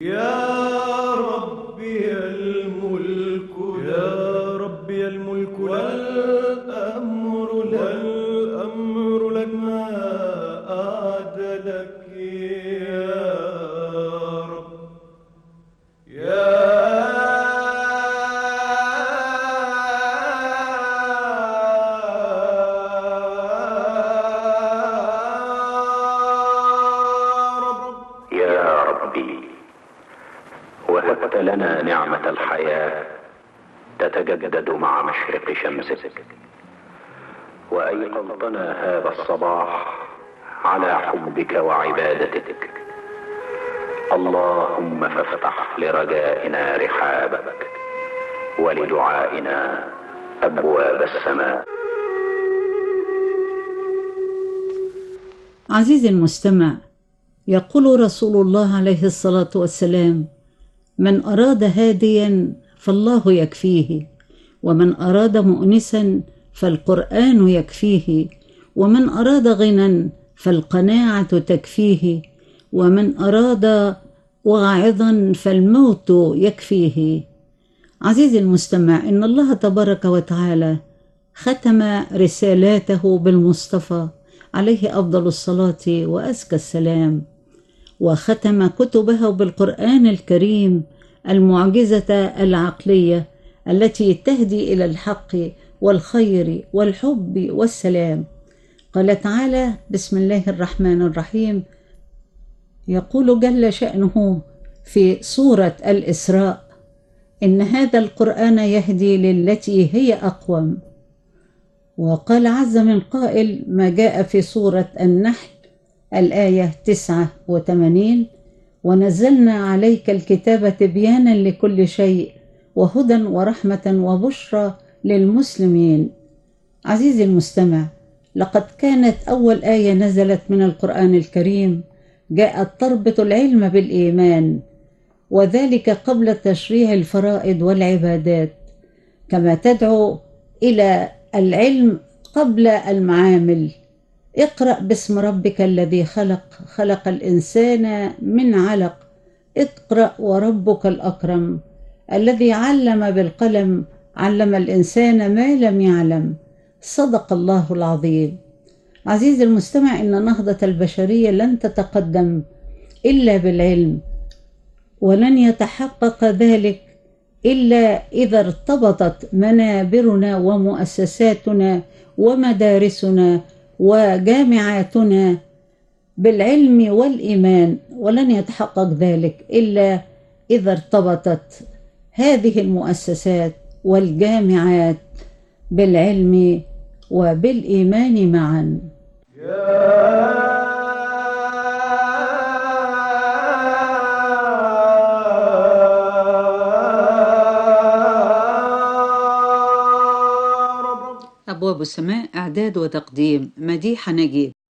يا ربي الملك، يا ربي الملك والأمر لك ما أعدلك يا رب. يا يا ربي، وهبت لنا نعمة الحياة تتجدد مع مشرق شمسك، وأيقظتنا هذا الصباح على حبك وعبادتك. اللهم فافتح لرجائنا رحابك، ولدعائنا أبواب السماء. عزيزي المستمع، يقول رسول الله عليه الصلاة والسلام: من أراد هاديا فالله يكفيه، ومن أراد مؤنسا فالقرآن يكفيه، ومن أراد غنى فالقناعة تكفيه، ومن أراد واعظا فالموت يكفيه. عزيزي المستمع، إن الله تبارك وتعالى ختم رسالاته بالمصطفى عليه أفضل الصلاة وأزكى السلام، وختم كتبه بالقرآن الكريم المعجزة العقلية التي تهدي إلى الحق والخير والحب والسلام. قال تعالى: بسم الله الرحمن الرحيم. يقول جل شأنه في سورة الإسراء: إن هذا القرآن يهدي للتي هي أقوم. وقال عز من قائل ما جاء في سورة النحل الآية 89: ونزلنا عليك الكتاب تبيانا لكل شيء وهدى ورحمة وبشرى للمسلمين. عزيزي المستمع، لقد كانت أول آية نزلت من القرآن الكريم جاءت تربط العلم بالإيمان، وذلك قبل تشريع الفرائض والعبادات، كما تدعو إلى العلم قبل المعامل. اقرأ باسم ربك الذي خلق، خلق الإنسان من علق. اقرأ وربك الأكرم الذي علم بالقلم، علم الإنسان ما لم يعلم. صدق الله العظيم. عزيزي المستمع، إن نهضة البشرية لن تتقدم إلا بالعلم، ولن يتحقق ذلك إلا إذا ارتبطت منابرنا ومؤسساتنا ومدارسنا وجامعاتنا بالعلم والإيمان، ولن يتحقق ذلك إلا إذا ارتبطت هذه المؤسسات والجامعات بالعلم وبالإيمان معا. أبواب السماء، إعداد وتقديم مديحة نجيب.